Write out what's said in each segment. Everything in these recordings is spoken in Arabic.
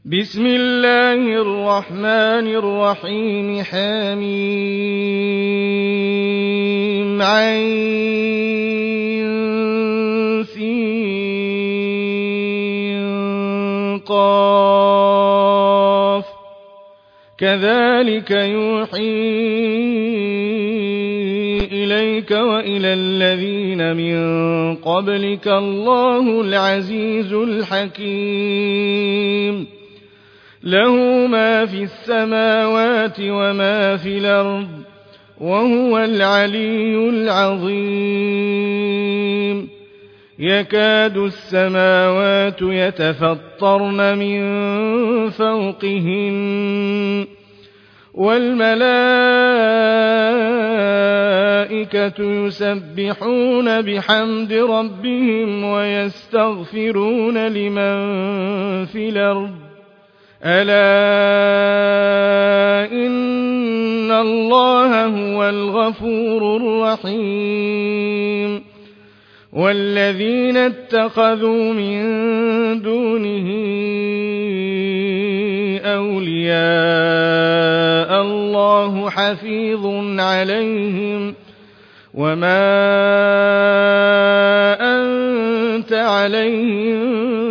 بسم الله الرحمن الرحيم حميم عين سين قاف كذلك يوحي إليك وإلى الذين من قبلك الله العزيز الحكيم له ما في السماوات وما في الأرض وهو العلي العظيم يكاد السماوات يتفطرن من فوقهن والملائكة يسبحون بحمد ربهم ويستغفرون لمن في الأرض ألا إن الله هو الغفور الرحيم والذين اتخذوا من دونه أولياء الله حفيظ عليهم وما أنت عليهم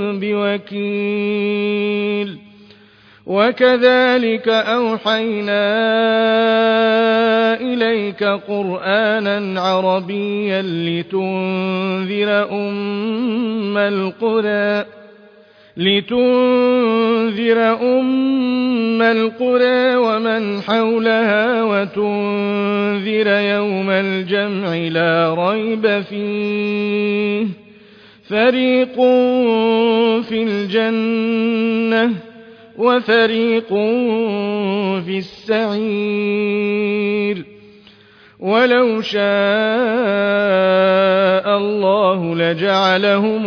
بوكيل وكذلك أوحينا إليك قرآنا عربيا لتنذر أم القرى ومن حولها وتنذر يوم الجمع لا ريب فيه فريق في الجنة وفريق في السعير ولو شاء الله لجعلهم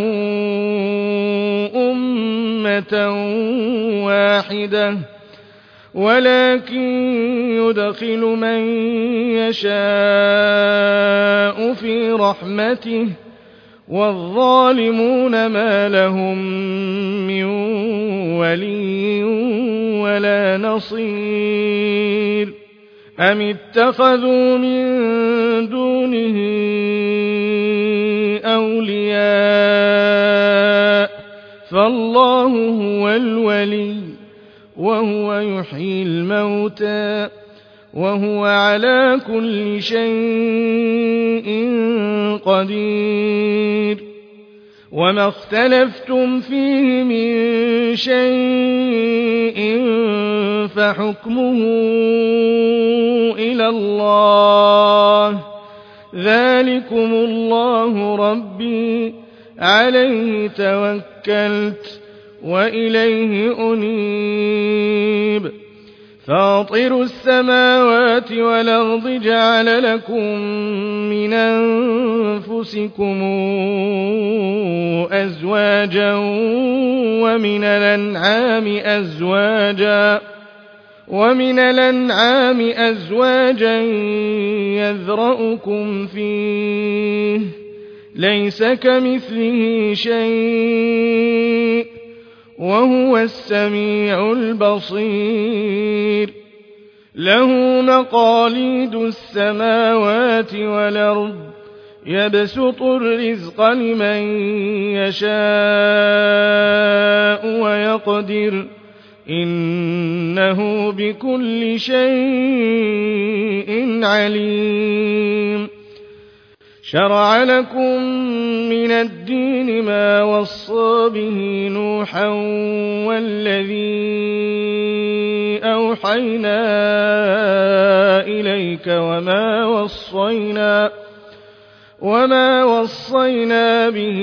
أمة واحدة ولكن يدخل من يشاء في رحمته والظالمون ما لهم من ولي ولا نصير أم اتخذوا من دونه أولياء فالله هو الولي وهو يحيي الموتى وهو على كل شيء قدير وما اختلفتم فيه من شيء فحكمه إلى الله ذلكم الله ربي عليه توكلت وإليه أنيب فاطر السماوات والأرض جعل لكم من أنفسكم أزواجا ومن الأنعام أزواجا يذرأكم فيه ليس كمثله شيء وهو السميع البصير له مقاليد السماوات والأرض يبسط الرزق لمن يشاء ويقدر إنه بكل شيء عليم شرع لكم من الدين ما وصى به نوحا والذي أوحينا إليك وما وصينا به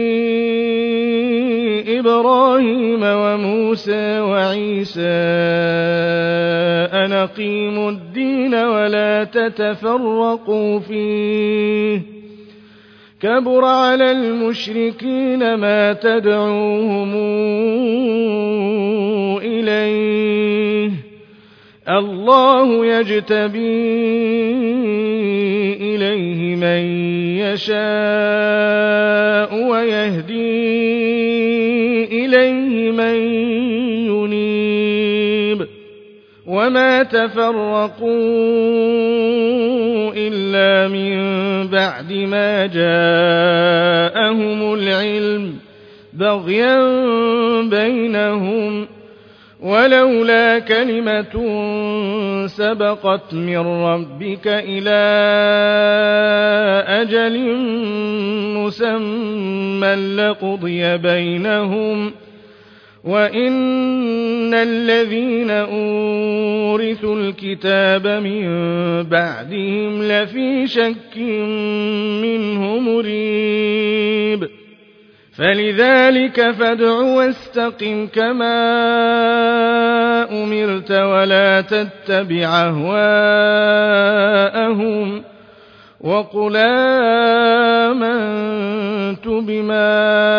إبراهيم وموسى وعيسى أن أقيموا الدين ولا تتفرقوا فيه كبر على المشركين ما تدعوهم إليه الله يجتبي إليه من يشاء ويهدي إليه من ينيب وما تفرقوا إلا من بعد ما جاءهم العلم بغيا بينهم ولولا كلمة سبقت من ربك إلى أجل مسمى لقضي بينهم وإن الذين أورثوا الكتاب من بعدهم لفي شك منه مريب فلذلك فادع واستقم كما أمرت ولا تتبع أهواءهم وقل آمنت بما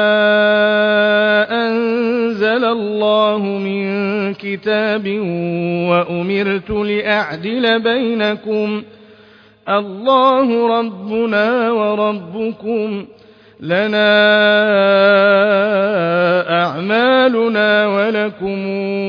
أنزل الله من كتاب وأمرت لأعدل بينكم الله ربنا وربكم لنا أعمالنا ولكم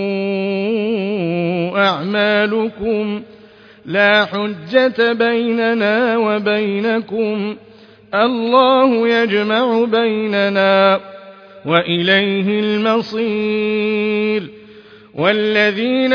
أعمالكم لا حجة بيننا وبينكم الله يجمع بيننا وإليه المصير والذين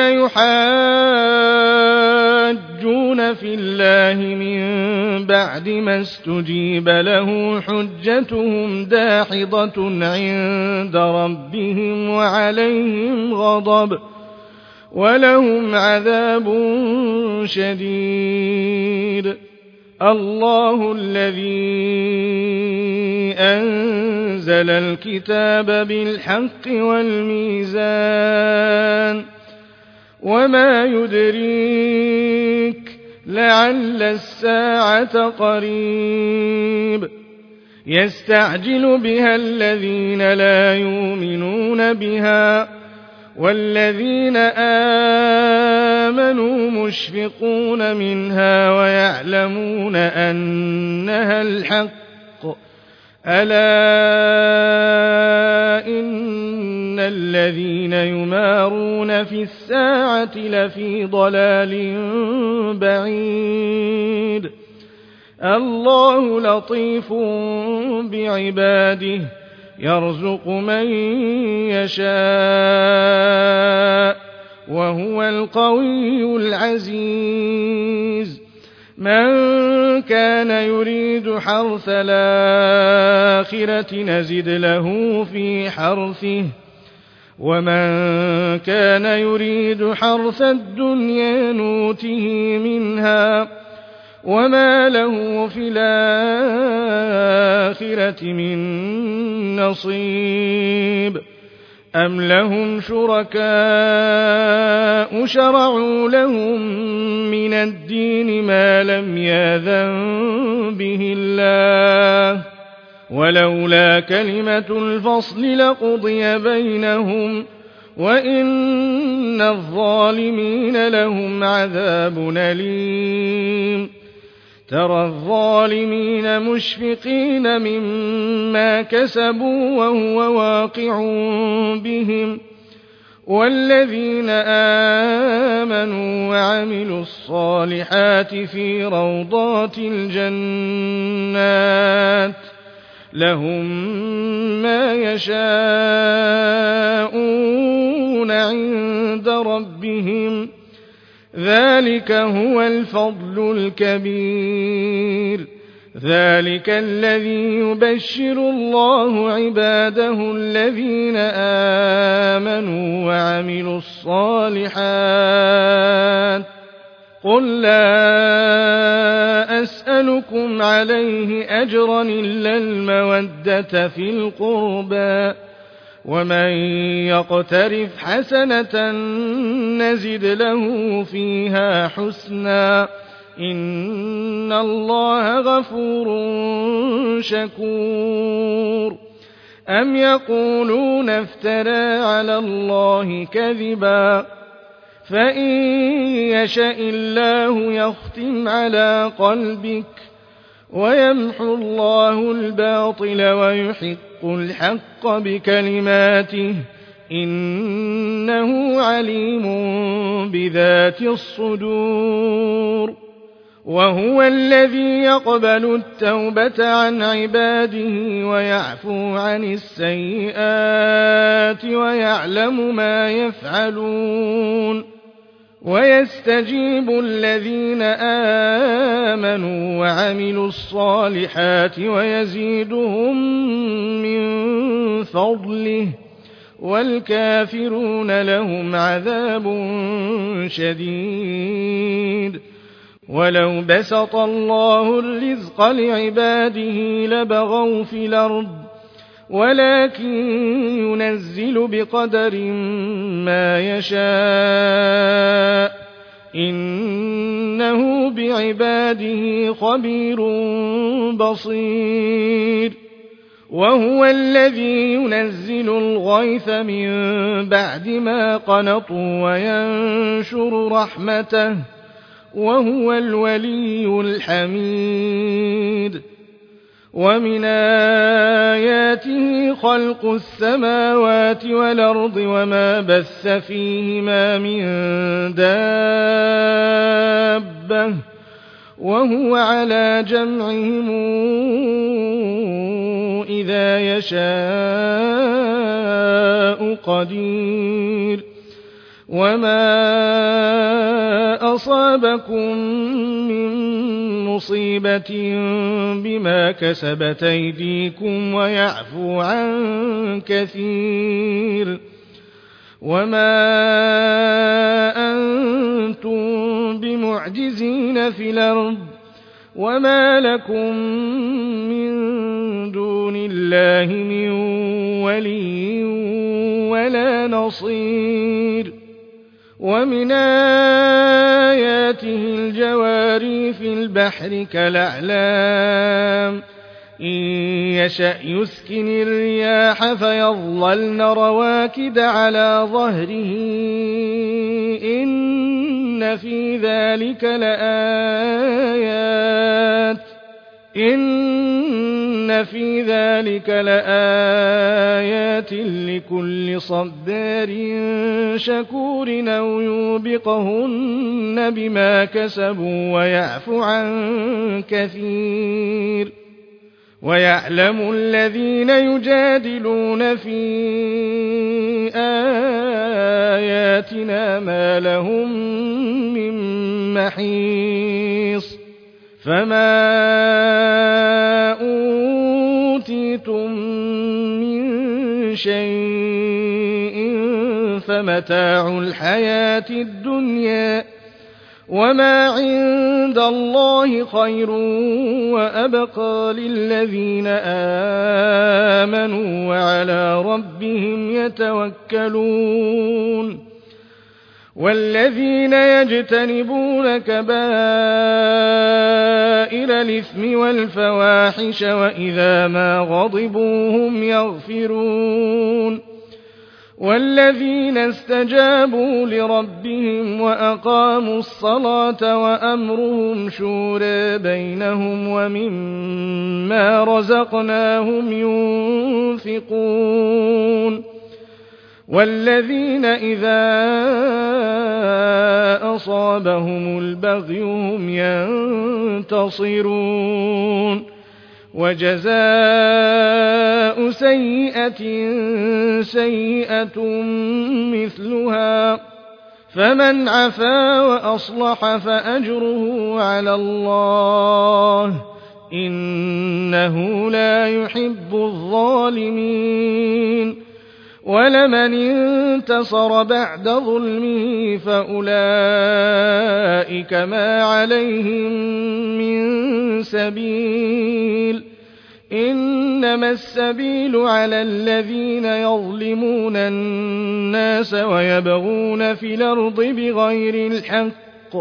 يحاجون في الله من بعد ما استجيب له حجتهم داحضة عند ربهم وعليهم غضب ولهم عذاب شديد الله الذي أنزل الكتاب بالحق والميزان وما يدريك لعل الساعة قريب يستعجل بها الذين لا يؤمنون بها والذين آمنوا مشفقون منها ويعلمون أنها الحق ألا إن الذين يمارون في الساعة لفي ضلال بعيد الله لطيف بعباده يرزق من يشاء وهو القوي العزيز من كان يريد حرث الآخرة نزد له في حرثه ومن كان يريد حرث الدنيا نوته منها وما له في الآخرة من نصيب أم لهم شركاء شرعوا لهم من الدين ما لم يأذن به الله ولولا كلمة الفصل لقضي بينهم وإن الظالمين لهم عذاب أليم ترى الظالمين مشفقين مما كسبوا وهو واقع بهم والذين آمنوا وعملوا الصالحات في روضات الجنات لهم ما يشاءون عند ربهم ذلك هو الفضل الكبير ذلك الذي يبشر الله عباده الذين آمنوا وعملوا الصالحات قل لا أسألكم عليه أجرا إلا المودة في القربى ومن يقترف حسنة نزد له فيها حسنا إن الله غفور شكور أم يقولون افترى على الله كذبا فإن يشأ الله يختم على قلبك ويمحو الله الباطل ويحق الحق بكلماته إنه عليم بذات الصدور وهو الذي يقبل التوبة عن عباده ويعفو عن السيئات ويعلم ما يفعلون ويستجيب الذين آمنوا وعملوا الصالحات ويزيدهم من فضله والكافرون لهم عذاب شديد ولو بسط الله الرزق لعباده لبغوا في الأرض ولكن ينزل بقدر ما يشاء إنه بعباده خبير بصير وهو الذي ينزل الغيث من بعد ما قنطوا وينشر رحمته وهو الولي الحميد ومن آياته خلق السماوات والأرض وما بث فيهما من دابة وهو على جمعهم إذا يشاء قدير وما أصابكم من مصيبة بما كسبت أيديكم ويعفو عن كثير وما أنتم بمعجزين في الأرض وما لكم من دون الله من ولي ولا نصير ومن آياته الجواري في البحر كالأعلام إن يشأ يسكن الرياح فيظللن رواكد على ظهره إن في ذلك لآيات لكل صبار شكور أو يوبقهن بما كسبوا ويعفو عن كثير ويعلم الذين يجادلون في آياتنا ما لهم من محيص فما أوتيتم من شيء فمتاع الحياة الدنيا وما عند الله خير وأبقى للذين آمنوا وعلى ربهم يتوكلون والذين يجتنبون كبائر الإثم والفواحش وإذا ما غضبوا هم يغفرون والذين استجابوا لربهم وأقاموا الصلاة وأمرهم شورى بينهم ومما رزقناهم ينفقون والذين إذا أصابهم البغي هم ينتصرون وجزاء سيئة سيئة مثلها فمن عفا وأصلح فأجره على الله إنه لا يحب الظالمين ولمن انتصر بعد ظلمه فأولئك ما عليهم من سبيل إنما السبيل على الذين يظلمون الناس ويبغون في الأرض بغير الحق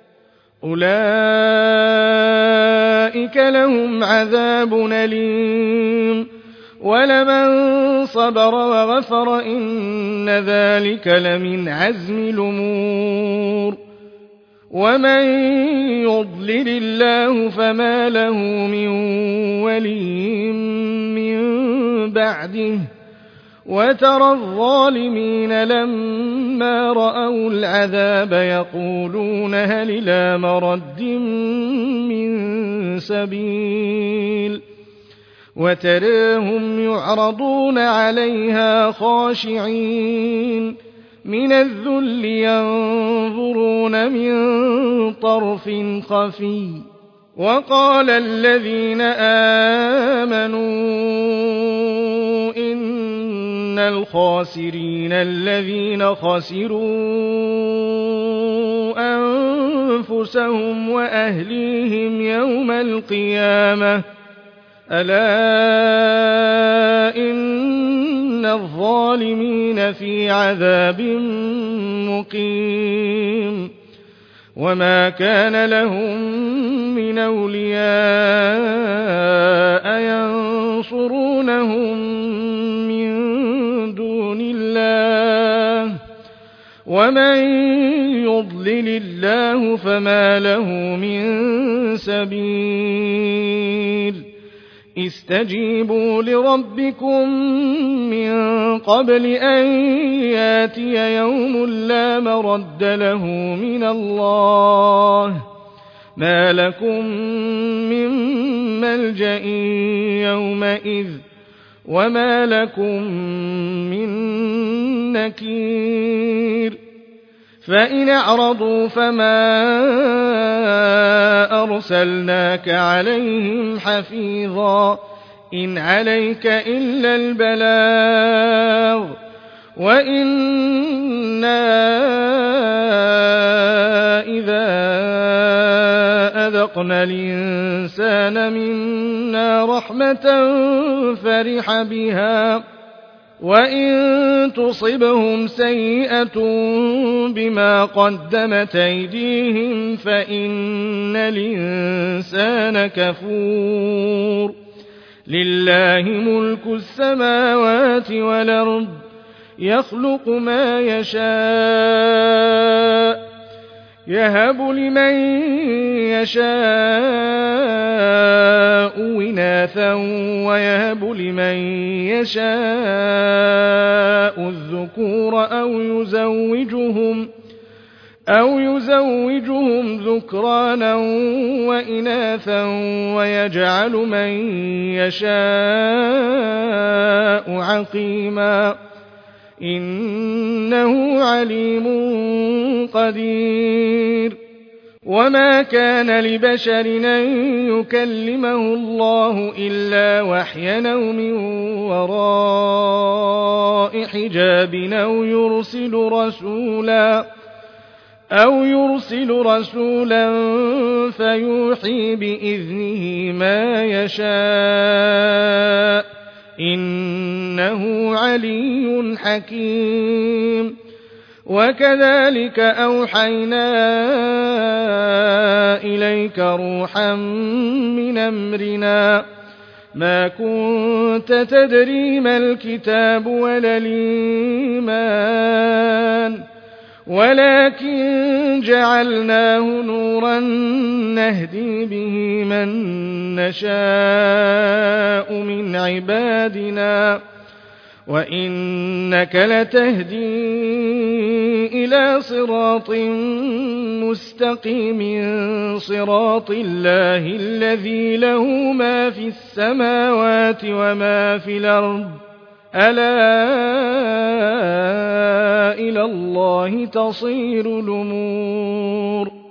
أولئك لهم عذاب أليم ولمن صبر وغفر إن ذلك لمن عزم الأمور ومن يضلل الله فما له من ولي من بعده وترى الظالمين لما رأوا العذاب يقولون هل إلى مرد من سبيل وتراهم يعرضون عليها خاشعين من الذل ينظرون من طرف خفي وقال الذين آمنوا إن الخاسرين الذين خسروا أنفسهم وأهليهم يوم القيامة ألا إن الظالمين في عذاب مقيم وما كان لهم من أولياء ينصرونهم من دون الله ومن يضلل الله فما له من سبيل استجيبوا لربكم من قبل أن ياتي يوم لا مرد له من الله ما لكم من ملجأ يومئذ وما لكم من نكير فإن أعرضوا فما أرسلناك عليهم حفيظا إن عليك إلا البلاغ وإنا إذا أذقنا الإنسان منا رحمة فرح بها وإن تصبهم سيئة بما قدمت أيديهم فإن الإنسان كفور لله ملك السماوات والأرض يخلق ما يشاء يهب لمن يشاء إناثا ويهب لمن يشاء الذكور أو يزوجهم ذكرانا وإناثا ويجعل من يشاء عقيما إنه عليم قدير وما كان لبشر أن يكلمه الله إلا وحيا أو من وراء حجاب أو يرسل رسولا فيوحي بإذنه ما يشاء إنه علي حكيم وكذلك أوحينا إليك روحا من أمرنا ما كنت تدري ما الكتاب ولا الإيمان ولكن جعلناه نورا نهدي به من نشاء من عبادنا وإنك لتهدي إلى صراط مستقيم صراط الله الذي له ما في السماوات وما في الأرض ألا إلى الله تصير الأمور